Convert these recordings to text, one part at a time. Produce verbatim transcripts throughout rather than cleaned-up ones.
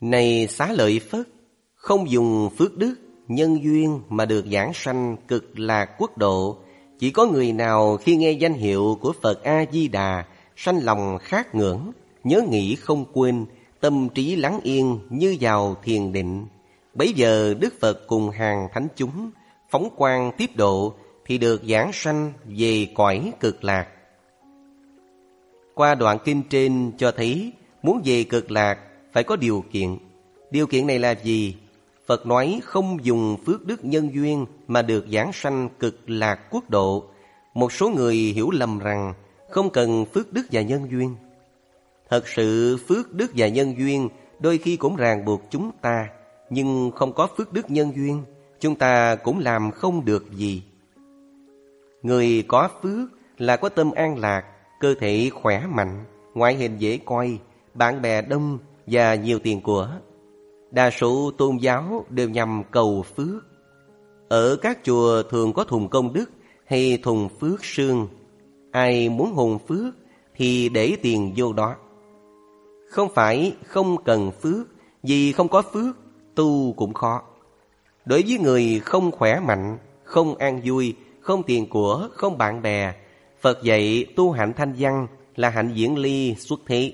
Này Xá Lợi Phất, không dùng phước đức, nhân duyên mà được giảng sanh cực lạc quốc độ. Chỉ có người nào khi nghe danh hiệu của Phật A-di-đà sanh lòng khát ngưỡng, nhớ nghĩ không quên, tâm trí lắng yên như vào thiền định. Bấy giờ Đức Phật cùng hàng thánh chúng phóng quang tiếp độ, thì được giảng sanh về cõi cực lạc. Qua đoạn kinh trên cho thấy muốn về cực lạc phải có điều kiện. Điều kiện này là gì? Phật nói không dùng phước đức nhân duyên mà được giảng sanh cực lạc quốc độ. Một số người hiểu lầm rằng không cần phước đức và nhân duyên. Thật sự phước đức và nhân duyên đôi khi cũng ràng buộc chúng ta, nhưng không có phước đức nhân duyên, chúng ta cũng làm không được gì. Người có phước là có tâm an lạc, cơ thể khỏe mạnh, ngoại hình dễ coi, bạn bè đông và nhiều tiền của. Đa số tôn giáo đều nhằm cầu phước. Ở các chùa thường có thùng công đức hay thùng phước sương. Ai muốn hùng phước thì để tiền vô đó. Không phải không cần phước, vì không có phước tu cũng khó. Đối với người không khỏe mạnh, không an vui, không tiền của, không bạn bè, Phật dạy tu hạnh thanh văn là hạnh diễn ly xuất thế.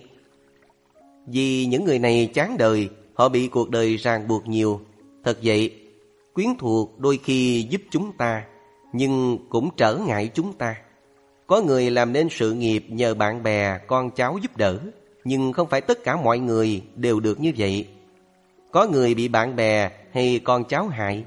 Vì những người này chán đời, họ bị cuộc đời ràng buộc nhiều. Thật vậy, quyến thuộc đôi khi giúp chúng ta, nhưng cũng trở ngại chúng ta. Có người làm nên sự nghiệp nhờ bạn bè, con cháu giúp đỡ, nhưng không phải tất cả mọi người đều được như vậy. Có người bị bạn bè hay con cháu hại.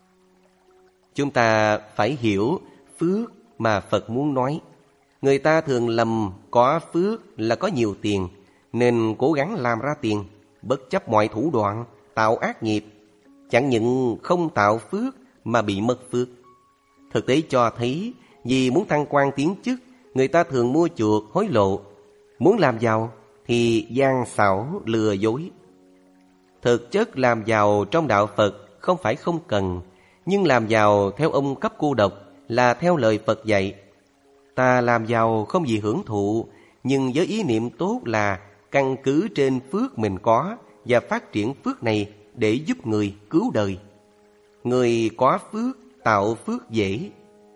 Chúng ta phải hiểu phước mà Phật muốn nói. Người ta thường lầm có phước là có nhiều tiền, nên cố gắng làm ra tiền, bất chấp mọi thủ đoạn, tạo ác nghiệp. Chẳng những không tạo phước mà bị mất phước. Thực tế cho thấy, vì muốn thăng quan tiến chức, người ta thường mua chuộc hối lộ. Muốn làm giàu thì gian xảo lừa dối. Thực chất làm giàu trong đạo Phật không phải không cần, nhưng làm giàu theo ông Cấp Cô Độc là theo lời Phật dạy. Ta làm giàu không vì hưởng thụ, nhưng với ý niệm tốt là căn cứ trên phước mình có và phát triển phước này để giúp người cứu đời. Người có phước tạo phước dễ.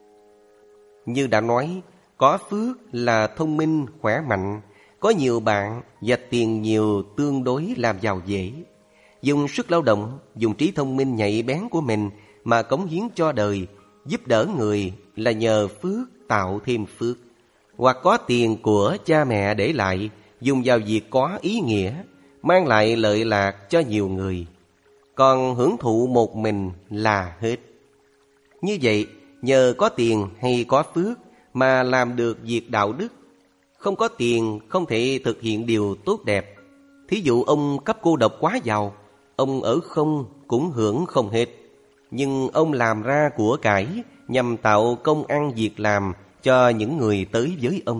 Như đã nói, có phước là thông minh, khỏe mạnh, có nhiều bạn và tiền nhiều tương đối làm giàu dễ. Dùng sức lao động, dùng trí thông minh nhạy bén của mình mà cống hiến cho đời, giúp đỡ người là nhờ phước tạo thêm phước. Hoặc có tiền của cha mẹ để lại, dùng vào việc có ý nghĩa, mang lại lợi lạc cho nhiều người. Còn hưởng thụ một mình là hết. Như vậy, nhờ có tiền hay có phước mà làm được việc đạo đức. Không có tiền không thể thực hiện điều tốt đẹp. Thí dụ ông Cấp Cô Độc quá giàu, ông ở không cũng hưởng không hết. Nhưng ông làm ra của cải nhằm tạo công ăn việc làm cho những người tới với ông.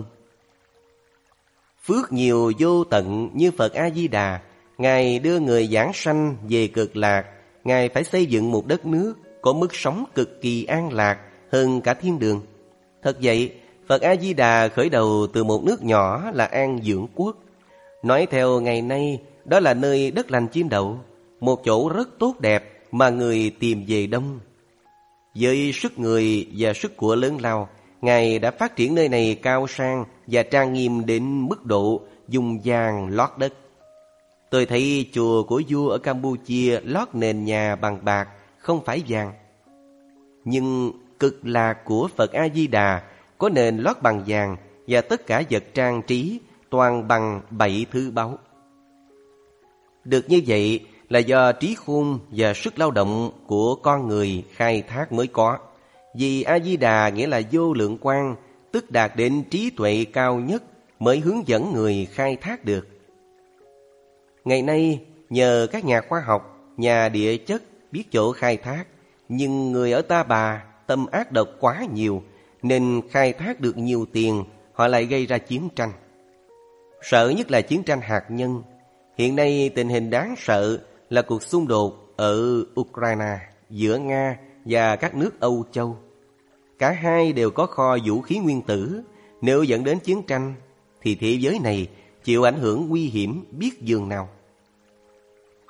Phước nhiều vô tận như Phật A-di-đà, Ngài đưa người giảng sanh về cực lạc. Ngài phải xây dựng một đất nước có mức sống cực kỳ an lạc hơn cả thiên đường. Thật vậy, Phật A-di-đà khởi đầu từ một nước nhỏ là An Dưỡng Quốc. Nói theo ngày nay, đó là nơi đất lành chim đậu, một chỗ rất tốt đẹp mà người tìm về đông. Với sức người và sức của lớn lao, Ngài đã phát triển nơi này cao sang và trang nghiêm đến mức độ dùng vàng lót đất. Tôi thấy chùa của vua ở Campuchia lót nền nhà bằng bạc, không phải vàng. Nhưng cực lạc của Phật A-di-đà có nền lót bằng vàng và tất cả vật trang trí toàn bằng bảy thứ báu. Được như vậy là do trí khôn và sức lao động của con người khai thác mới có. Vì A-di-đà nghĩa là vô lượng quang, tức đạt đến trí tuệ cao nhất mới hướng dẫn người khai thác được. Ngày nay, nhờ các nhà khoa học, nhà địa chất biết chỗ khai thác, nhưng người ở Ta Bà tâm ác độc quá nhiều, nên khai thác được nhiều tiền, họ lại gây ra chiến tranh. Sợ nhất là chiến tranh hạt nhân. Hiện nay tình hình đáng sợ là cuộc xung đột ở Ukraine giữa Nga và các nước Âu Châu. Cả hai đều có kho vũ khí nguyên tử. Nếu dẫn đến chiến tranh thì thế giới này chịu ảnh hưởng nguy hiểm biết dường nào.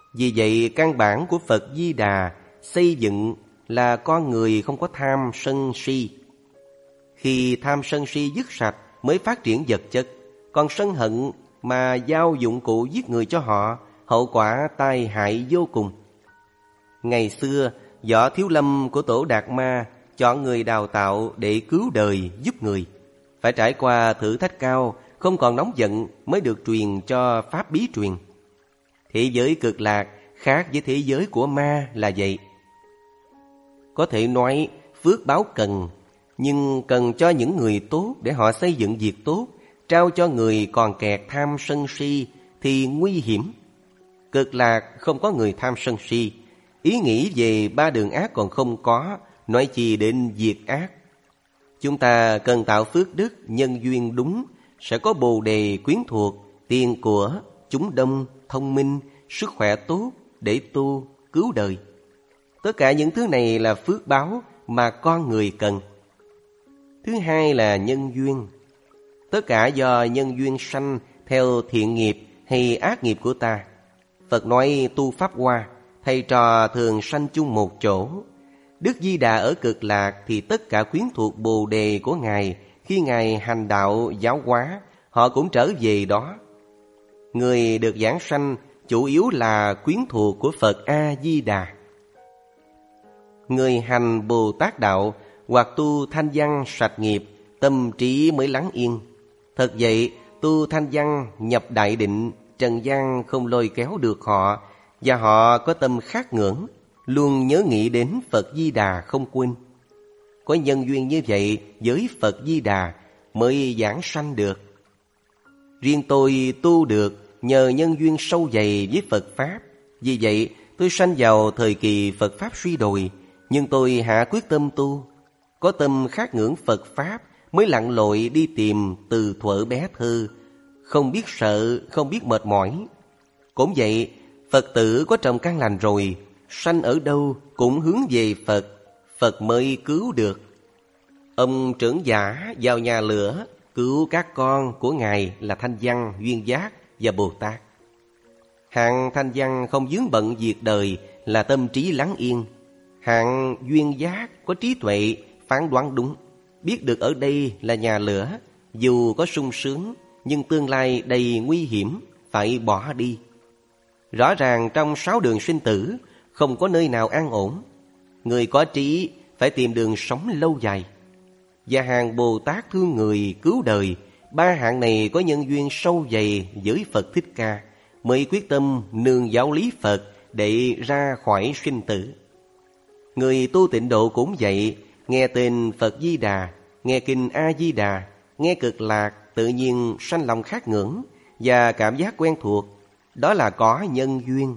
Vì vậy căn bản của Phật Di Đà xây dựng là con người không có tham sân si. Khi tham sân si dứt sạch mới phát triển vật chất. Còn sân hận mà giao dụng cụ giết người cho họ, hậu quả tai hại vô cùng. Ngày xưa, Võ Thiếu Lâm của Tổ Đạt Ma chọn người đào tạo để cứu đời giúp người. Phải trải qua thử thách cao, không còn nóng giận mới được truyền cho pháp bí truyền. Thế giới cực lạc khác với thế giới của ma là vậy. Có thể nói phước báo cần, nhưng cần cho những người tốt để họ xây dựng việc tốt. Trao cho người còn kẹt tham sân si thì nguy hiểm. Cực lạc không có người tham sân si. Ý nghĩ về ba đường ác còn không có, nói chi đến việc ác. Chúng ta cần tạo phước đức, nhân duyên đúng, sẽ có bồ đề quyến thuộc, tiền của, chúng đông, thông minh, sức khỏe tốt để tu, cứu đời. Tất cả những thứ này là phước báo mà con người cần. Thứ hai là nhân duyên. Tất cả do nhân duyên sanh theo thiện nghiệp hay ác nghiệp của ta. Phật nói tu pháp hoa, thầy trò thường sanh chung một chỗ. Đức Di Đà ở Cực Lạc thì tất cả quyến thuộc bồ đề của Ngài, khi Ngài hành đạo giáo hóa, họ cũng trở về đó. Người được giảng sanh chủ yếu là quyến thuộc của Phật A-di-đà. Người hành Bồ Tát đạo hoặc tu thanh văn sạch nghiệp, tâm trí mới lắng yên. Thật vậy, tu thanh văn nhập đại định, trần gian không lôi kéo được họ, và họ có tâm khát ngưỡng, luôn nhớ nghĩ đến Phật Di Đà không quên. Có nhân duyên như vậy với Phật Di Đà mới giảng sanh được. Riêng tôi tu được nhờ nhân duyên sâu dày với Phật Pháp. Vì vậy tôi sanh vào thời kỳ Phật Pháp suy đồi, nhưng tôi hạ quyết tâm tu. Có tâm khát ngưỡng Phật Pháp mới lặn lội đi tìm từ thuở bé thơ, không biết sợ, không biết mệt mỏi. Cũng vậy, Phật tử có trồng căn lành rồi, sanh ở đâu cũng hướng về Phật, Phật mới cứu được. Ông trưởng giả vào nhà lửa cứu các con của Ngài là Thanh Văn, Duyên Giác và Bồ Tát. Hạng Thanh Văn không vướng bận việc đời là tâm trí lắng yên. Hạng Duyên Giác có trí tuệ phán đoán đúng, biết được ở đây là nhà lửa, dù có sung sướng nhưng tương lai đầy nguy hiểm, phải bỏ đi. Rõ ràng trong sáu đường sinh tử không có nơi nào an ổn. Người có trí phải tìm đường sống lâu dài. Và hàng Bồ Tát thương người cứu đời, ba hạng này có nhân duyên sâu dày với Phật Thích Ca, mới quyết tâm nương giáo lý Phật để ra khỏi sinh tử. Người tu tịnh độ cũng vậy, nghe tên Phật Di Đà, nghe kinh A Di Đà, nghe Cực Lạc, tự nhiên sanh lòng khát ngưỡng và cảm giác quen thuộc. Đó là có nhân duyên.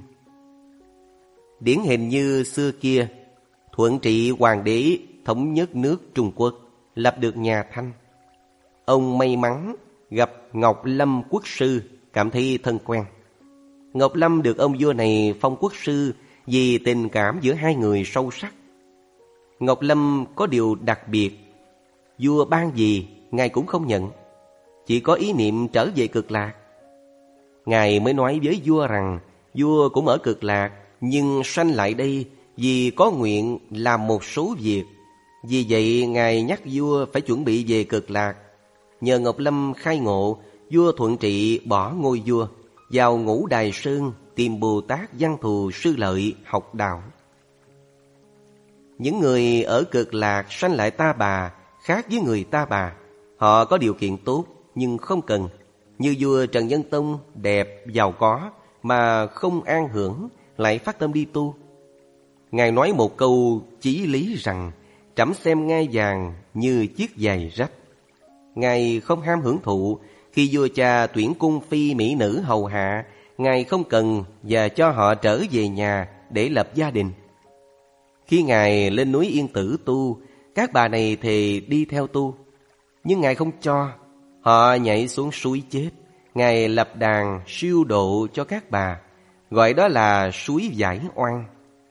Điển hình như xưa kia, Thuận Trị Hoàng đế thống nhất nước Trung Quốc, lập được nhà Thanh. Ông may mắn gặp Ngọc Lâm quốc sư, cảm thấy thân quen. Ngọc Lâm được ông vua này phong quốc sư vì tình cảm giữa hai người sâu sắc. Ngọc Lâm có điều đặc biệt, vua ban gì Ngài cũng không nhận, chỉ có ý niệm trở về Cực Lạc. Ngài mới nói với vua rằng vua cũng ở Cực Lạc nhưng sanh lại đây vì có nguyện làm một số việc. Vì vậy Ngài nhắc vua phải chuẩn bị về Cực Lạc. Nhờ Ngọc Lâm khai ngộ, vua Thuận Trị bỏ ngôi vua, vào Ngũ Đài Sơn tìm Bồ Tát Văn Thù Sư Lợi học đạo. Những người ở Cực Lạc sanh lại Ta Bà khác với người Ta Bà. Họ có điều kiện tốt nhưng không cần. Như vua Trần Nhân Tông đẹp, giàu có mà không an hưởng, lại phát tâm đi tu. Ngài nói một câu chí lý rằng trẫm xem ngai vàng như chiếc giày rách. Ngài không ham hưởng thụ. Khi vua cha tuyển cung phi mỹ nữ hầu hạ, Ngài không cần và cho họ trở về nhà để lập gia đình. Khi Ngài lên núi Yên Tử tu, các bà này thề đi theo tu, nhưng Ngài không cho. Họ nhảy xuống suối chết. Ngài lập đàn siêu độ cho các bà, gọi đó là suối giải oan.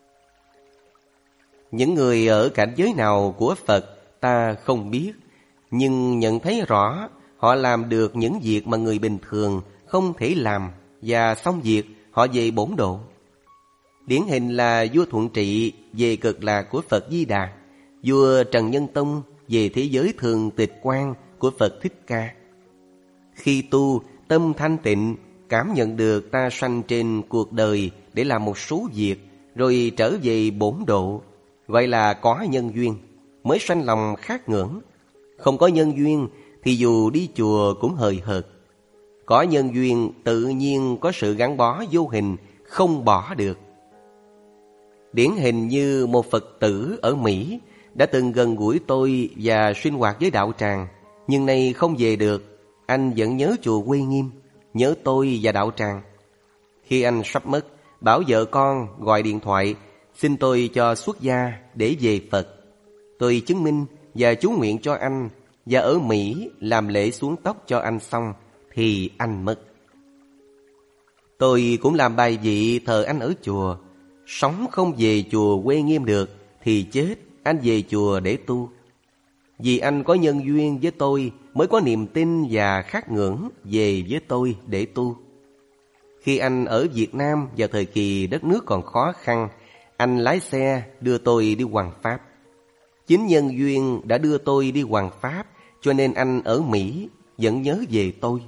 Những người ở cảnh giới nào của Phật ta không biết, nhưng nhận thấy rõ họ làm được những việc mà người bình thường không thể làm, và xong việc họ về bổn độ. Điển hình là vua Thuận Trị về Cực Lạc của Phật Di Đà, vua Trần Nhân Tông về thế giới Thường Tịch Quan của Phật Thích Ca. Khi tu, tâm thanh tịnh, cảm nhận được ta sanh trên cuộc đời để làm một số việc, rồi trở về bổn độ, gọi là có nhân duyên, mới sanh lòng khát ngưỡng. Không có nhân duyên thì dù đi chùa cũng hời hợt. Có nhân duyên tự nhiên có sự gắn bó vô hình, không bỏ được. Điển hình như một Phật tử ở Mỹ đã từng gần gũi tôi và sinh hoạt với đạo tràng, nhưng nay không về được. Anh vẫn nhớ chùa Quê Nghiêm, nhớ tôi và đạo tràng. Khi anh sắp mất, bảo vợ con gọi điện thoại xin tôi cho xuất gia để về Phật. Tôi chứng minh và chú nguyện cho anh, và ở Mỹ làm lễ xuống tóc cho anh xong thì anh mất. Tôi cũng làm bài vị thờ anh ở chùa. Sống không về chùa Quê Nghiêm được thì chết, anh về chùa để tu. Vì anh có nhân duyên với tôi mới có niềm tin và khát ngưỡng về với tôi để tu. Khi anh ở Việt Nam vào thời kỳ đất nước còn khó khăn, anh lái xe đưa tôi đi Hoằng Pháp. Chính nhân duyên đã đưa tôi đi Hoằng Pháp, cho nên anh ở Mỹ vẫn nhớ về tôi.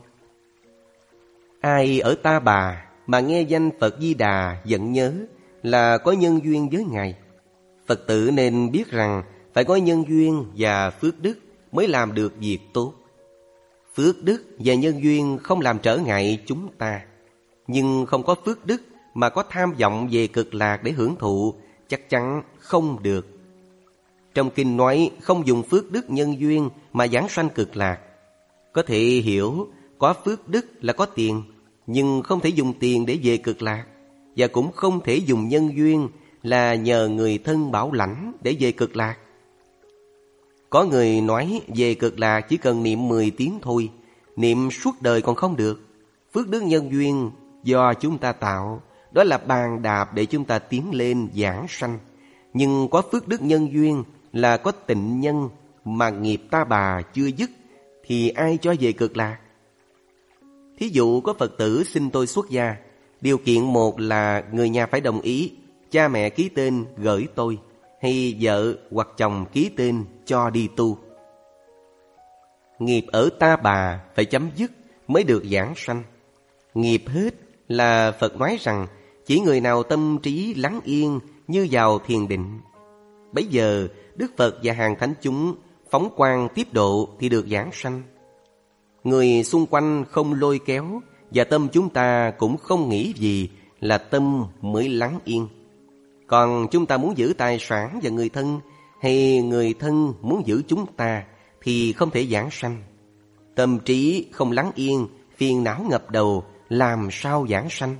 Ai ở Ta Bà mà nghe danh Phật Di Đà vẫn nhớ là có nhân duyên với Ngài. Phật tử nên biết rằng phải có nhân duyên và phước đức mới làm được việc tốt. Phước đức và nhân duyên không làm trở ngại chúng ta, nhưng không có phước đức mà có tham vọng về Cực Lạc để hưởng thụ chắc chắn không được. Trong kinh nói không dùng phước đức nhân duyên mà giảng sanh Cực Lạc. Có thể hiểu có phước đức là có tiền, nhưng không thể dùng tiền để về Cực Lạc, và cũng không thể dùng nhân duyên là nhờ người thân bảo lãnh để về Cực Lạc. Có người nói về Cực Lạc chỉ cần niệm mười tiếng thôi, niệm suốt đời còn không được. Phước đức nhân duyên do chúng ta tạo, đó là bàn đạp để chúng ta tiến lên giảng sanh. Nhưng có phước đức nhân duyên là có tịnh nhân mà nghiệp Ta Bà chưa dứt thì ai cho về Cực Lạc? Thí dụ có Phật tử xin tôi xuất gia, điều kiện một là người nhà phải đồng ý, cha mẹ ký tên gửi tôi, hay vợ hoặc chồng ký tên cho đi tu. Nghiệp ở Ta Bà phải chấm dứt mới được giảng sanh. Nghiệp hết là Phật nói rằng chỉ người nào tâm trí lắng yên như vào thiền định. Bấy giờ Đức Phật và hàng thánh chúng phóng quang tiếp độ thì được giảng sanh. Người xung quanh không lôi kéo và tâm chúng ta cũng không nghĩ gì là tâm mới lắng yên. Còn chúng ta muốn giữ tài sản và người thân, hay người thân muốn giữ chúng ta thì không thể giảng sanh. Tâm trí không lắng yên, phiền não ngập đầu, làm sao giảng sanh?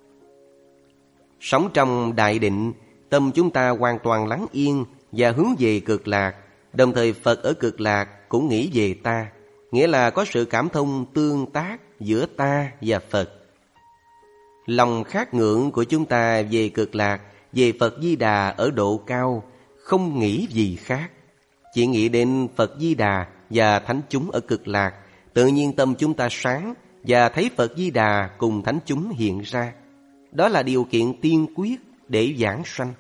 Sống trong đại định, tâm chúng ta hoàn toàn lắng yên và hướng về Cực Lạc. Đồng thời Phật ở Cực Lạc cũng nghĩ về ta, nghĩa là có sự cảm thông tương tác giữa ta và Phật. Lòng khát ngưỡng của chúng ta về Cực Lạc, về Phật Di Đà ở độ cao, không nghĩ gì khác. Chỉ nghĩ đến Phật Di Đà và thánh chúng ở Cực Lạc, tự nhiên tâm chúng ta sáng và thấy Phật Di Đà cùng thánh chúng hiện ra. Đó là điều kiện tiên quyết để giảng sanh.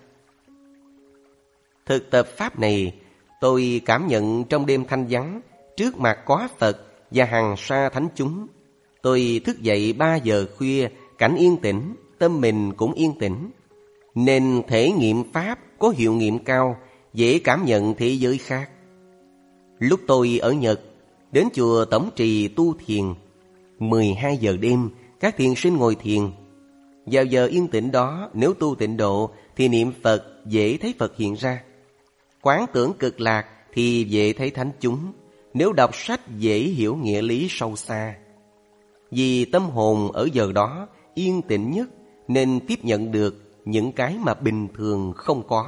Thực tập pháp này, tôi cảm nhận trong đêm thanh vắng, trước mặt có Phật và hằng sa thánh chúng. Tôi thức dậy ba giờ khuya, cảnh yên tĩnh, tâm mình cũng yên tĩnh. Nên thể nghiệm pháp có hiệu nghiệm cao, dễ cảm nhận thế giới khác. Lúc tôi ở Nhật, đến chùa Tổng Trì tu thiền, mười hai giờ đêm, các thiền sinh ngồi thiền. Vào giờ yên tĩnh đó, nếu tu tịnh độ thì niệm Phật dễ thấy Phật hiện ra. Quán tưởng Cực Lạc thì dễ thấy thánh chúng. Nếu đọc sách dễ hiểu nghĩa lý sâu xa. Vì tâm hồn ở giờ đó yên tĩnh nhất nên tiếp nhận được những cái mà bình thường không có.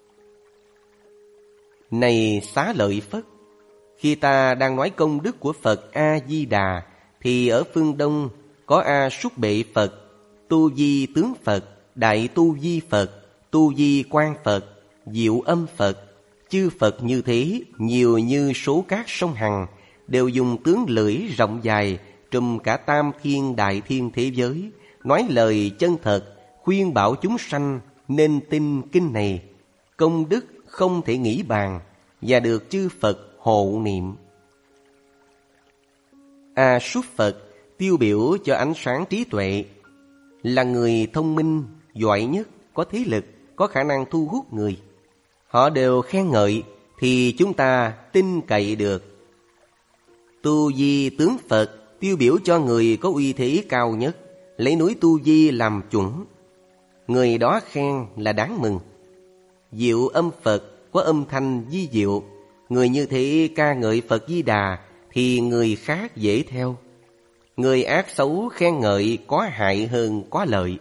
Này Xá Lợi Phất, khi ta đang nói công đức của Phật A-di-đà thì ở phương Đông có A Súc Bệ Phật, Tu Di Tướng Phật, Đại Tu Di Phật, Tu Di Quang Phật, Diệu Âm Phật. Chư Phật như thế, nhiều như số cát sông Hằng, đều dùng tướng lưỡi rộng dài trùm cả tam thiên đại thiên thế giới, nói lời chân thật, khuyên bảo chúng sanh nên tin kinh này, công đức không thể nghĩ bàn và được chư Phật hộ niệm. A Súc Phật tiêu biểu cho ánh sáng trí tuệ, là người thông minh, giỏi nhất, có thế lực, có khả năng thu hút người. Họ đều khen ngợi thì chúng ta tin cậy được. Tu Di tướng Phật tiêu biểu cho người có uy thế cao nhất, lấy núi Tu Di làm chuẩn. Người đó khen là đáng mừng. Diệu âm Phật có âm thanh di diệu, người như thế ca ngợi Phật Di Đà thì người khác dễ theo. Người ác xấu khen ngợi có hại hơn có lợi.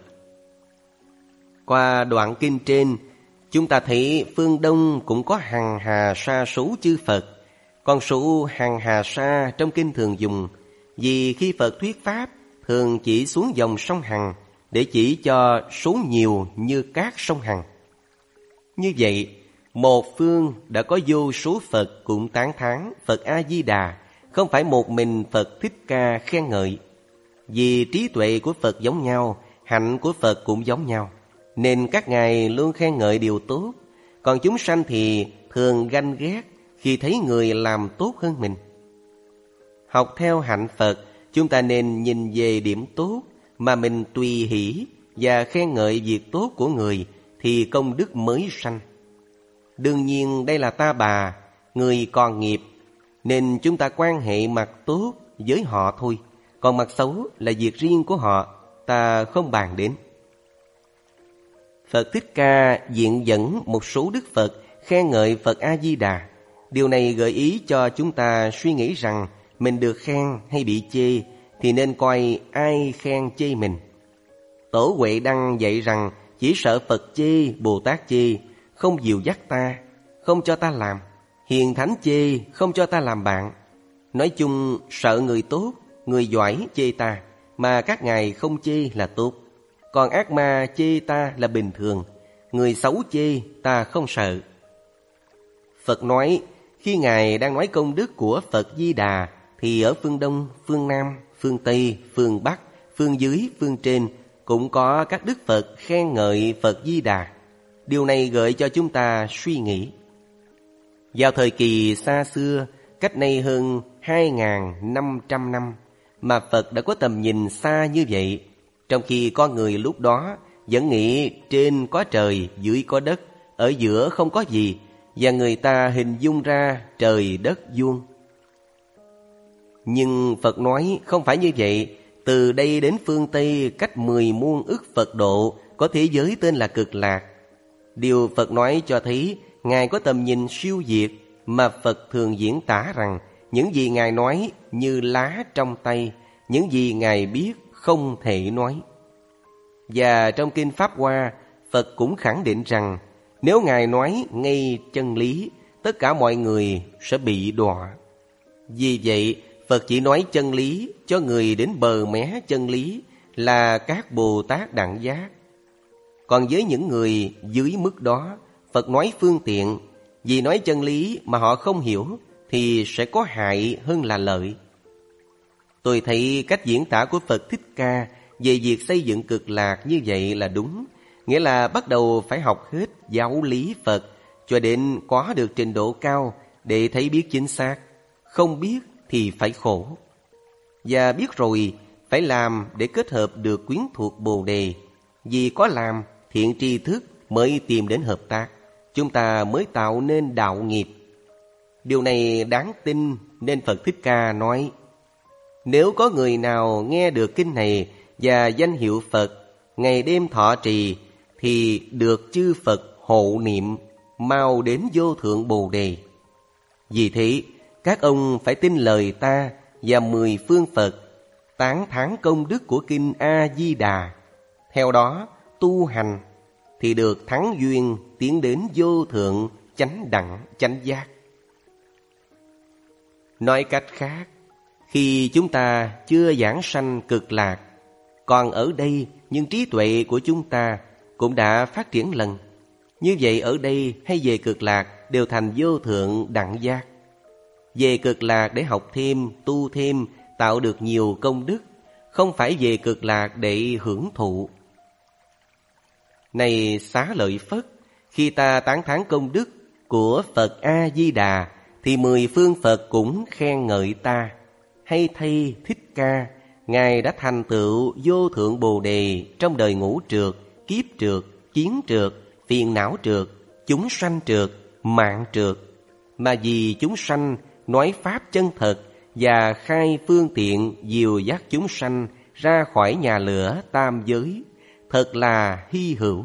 Qua đoạn kinh trên, chúng ta thấy phương Đông cũng có hằng hà sa số chư Phật. Con số hằng hà sa trong kinh thường dùng, vì khi Phật thuyết Pháp thường chỉ xuống dòng sông Hằng để chỉ cho số nhiều như các sông Hằng. Như vậy, một phương đã có vô số Phật cũng tán thán Phật A-di-đà, không phải một mình Phật Thích Ca khen ngợi. Vì trí tuệ của Phật giống nhau, hạnh của Phật cũng giống nhau, nên các ngài luôn khen ngợi điều tốt. Còn chúng sanh thì thường ganh ghét khi thấy người làm tốt hơn mình. Học theo hạnh Phật, chúng ta nên nhìn về điểm tốt mà mình tùy hỷ và khen ngợi việc tốt của người thì công đức mới sanh. Đương nhiên đây là ta bà, người còn nghiệp, nên chúng ta quan hệ mặt tốt với họ thôi. Còn mặt xấu là việc riêng của họ, ta không bàn đến. Phật Thích Ca diện dẫn một số đức Phật khen ngợi Phật A-di-đà. Điều này gợi ý cho chúng ta suy nghĩ rằng mình được khen hay bị chê thì nên coi ai khen chê mình. Tổ Huệ Đăng dạy rằng chỉ sợ Phật chê, Bồ Tát chê, không dìu dắt ta, không cho ta làm. Hiền Thánh chê, không cho ta làm bạn. Nói chung sợ người tốt, người giỏi chê ta, mà các ngài không chê là tốt. Còn ác ma chê ta là bình thường, người xấu chê ta không sợ. Phật nói, khi ngài đang nói công đức của Phật Di Đà thì ở phương Đông, phương Nam, phương Tây, phương Bắc, phương dưới, phương trên cũng có các đức Phật khen ngợi Phật Di Đà. Điều này gợi cho chúng ta suy nghĩ. Vào thời kỳ xa xưa, cách nay hơn hai nghìn năm trăm năm, mà Phật đã có tầm nhìn xa như vậy, trong khi con người lúc đó vẫn nghĩ trên có trời, dưới có đất, ở giữa không có gì, và người ta hình dung ra trời đất vuông. Nhưng Phật nói không phải như vậy. Từ đây đến phương Tây cách mười muôn ức Phật độ có thế giới tên là Cực Lạc. Điều Phật nói cho thấy Ngài có tầm nhìn siêu việt, mà Phật thường diễn tả rằng những gì Ngài nói như lá trong tay, những gì Ngài biết không thể nói. Và trong Kinh Pháp Hoa, Phật cũng khẳng định rằng nếu Ngài nói ngay chân lý, tất cả mọi người sẽ bị đọa. Vì vậy, Phật chỉ nói chân lý cho người đến bờ mé chân lý là các Bồ Tát đẳng giác. Còn với những người dưới mức đó, Phật nói phương tiện, vì nói chân lý mà họ không hiểu thì sẽ có hại hơn là lợi. Tôi thấy cách diễn tả của Phật Thích Ca về việc xây dựng Cực Lạc như vậy là đúng. Nghĩa là bắt đầu phải học hết giáo lý Phật cho đến có được trình độ cao để thấy biết chính xác. Không biết thì phải khổ. Và biết rồi phải làm để kết hợp được quyến thuộc Bồ Đề. Vì có làm, thiện tri thức mới tìm đến hợp tác. Chúng ta mới tạo nên đạo nghiệp. Điều này đáng tin nên Phật Thích Ca nói: nếu có người nào nghe được kinh này và danh hiệu Phật ngày đêm thọ trì thì được chư Phật hộ niệm, mau đến vô thượng Bồ Đề. Vì thế các ông phải tin lời ta và mười phương Phật, tán thán công đức của kinh A-di-đà. Theo đó tu hành thì được thắng duyên tiến đến vô thượng chánh đẳng chánh giác. Nói cách khác, khi chúng ta chưa giảng sanh Cực Lạc, còn ở đây nhưng trí tuệ của chúng ta cũng đã phát triển lần. Như vậy ở đây hay về Cực Lạc đều thành vô thượng đẳng giác. Về Cực Lạc để học thêm, tu thêm, tạo được nhiều công đức, không phải về Cực Lạc để hưởng thụ. Này Xá Lợi Phất, khi ta tán thán công đức của Phật A-di-đà, thì mười phương Phật cũng khen ngợi ta. Hay thay Thích Ca, Ngài đã thành tựu vô thượng Bồ Đề trong đời ngũ trượt, kiếp trượt, kiến trượt, phiền não trượt, chúng sanh trượt, mạng trượt. Mà vì chúng sanh nói pháp chân thật và khai phương tiện dìu dắt chúng sanh ra khỏi nhà lửa tam giới, thật là hy hữu.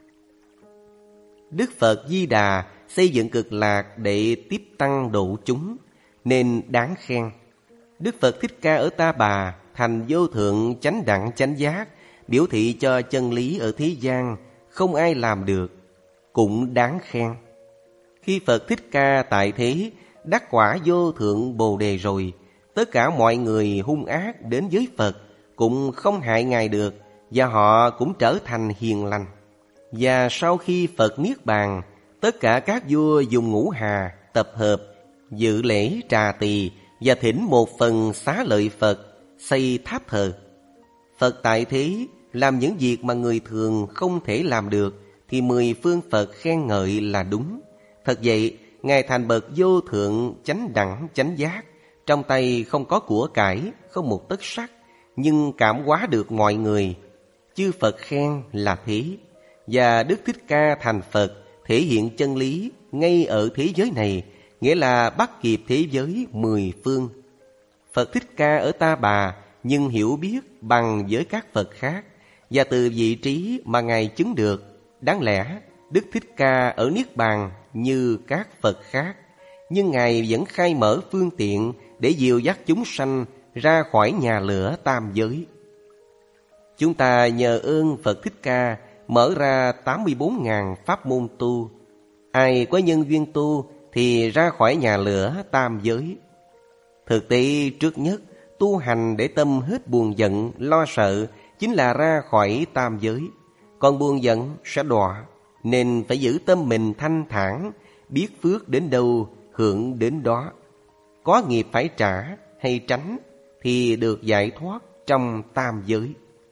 Đức Phật Di Đà xây dựng Cực Lạc để tiếp tăng độ chúng, nên đáng khen. Đức Phật Thích Ca ở Ta Bà thành vô thượng chánh đẳng chánh giác, biểu thị cho chân lý ở thế gian không ai làm được, cũng đáng khen. Khi Phật Thích Ca tại thế đắc quả vô thượng Bồ Đề rồi, tất cả mọi người hung ác đến với Phật cũng không hại Ngài được, và họ cũng trở thành hiền lành. Và sau khi Phật niết bàn, tất cả các vua dùng ngũ hà tập hợp dự lễ trà tỳ và thỉnh một phần xá lợi Phật, xây tháp thờ. Phật tại thế làm những việc mà người thường không thể làm được, thì mười phương Phật khen ngợi là đúng. Thật vậy, Ngài thành bậc vô thượng chánh đẳng chánh giác, trong tay không có của cải, không một tấc sắt, nhưng cảm hóa được mọi người. Chư Phật khen là thế. Và Đức Thích Ca thành Phật thể hiện chân lý ngay ở thế giới này, nghĩa là bắt kịp thế giới mười phương. Phật Thích Ca ở Ta Bà nhưng hiểu biết bằng với các Phật khác, và từ vị trí mà Ngài chứng được, đáng lẽ Đức Thích Ca ở Niết Bàn như các Phật khác, nhưng Ngài vẫn khai mở phương tiện để dìu dắt chúng sanh ra khỏi nhà lửa tam giới. Chúng ta nhờ ơn Phật Thích Ca mở ra tám mươi bốn ngàn pháp môn tu. Ai có nhân duyên tu thì ra khỏi nhà lửa tam giới. Thực tế trước nhất, tu hành để tâm hết buồn giận, lo sợ chính là ra khỏi tam giới. Còn buồn giận sẽ đọa, nên phải giữ tâm mình thanh thản, biết phước đến đâu hưởng đến đó. Có nghiệp phải trả hay tránh thì được giải thoát trong tam giới.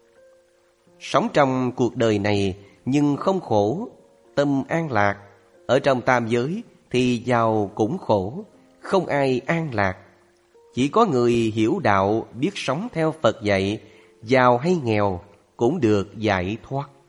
Sống trong cuộc đời này nhưng không khổ, tâm an lạc. Ở trong tam giới thì giàu cũng khổ, không ai an lạc. Chỉ có người hiểu đạo biết sống theo Phật dạy, giàu hay nghèo cũng được giải thoát.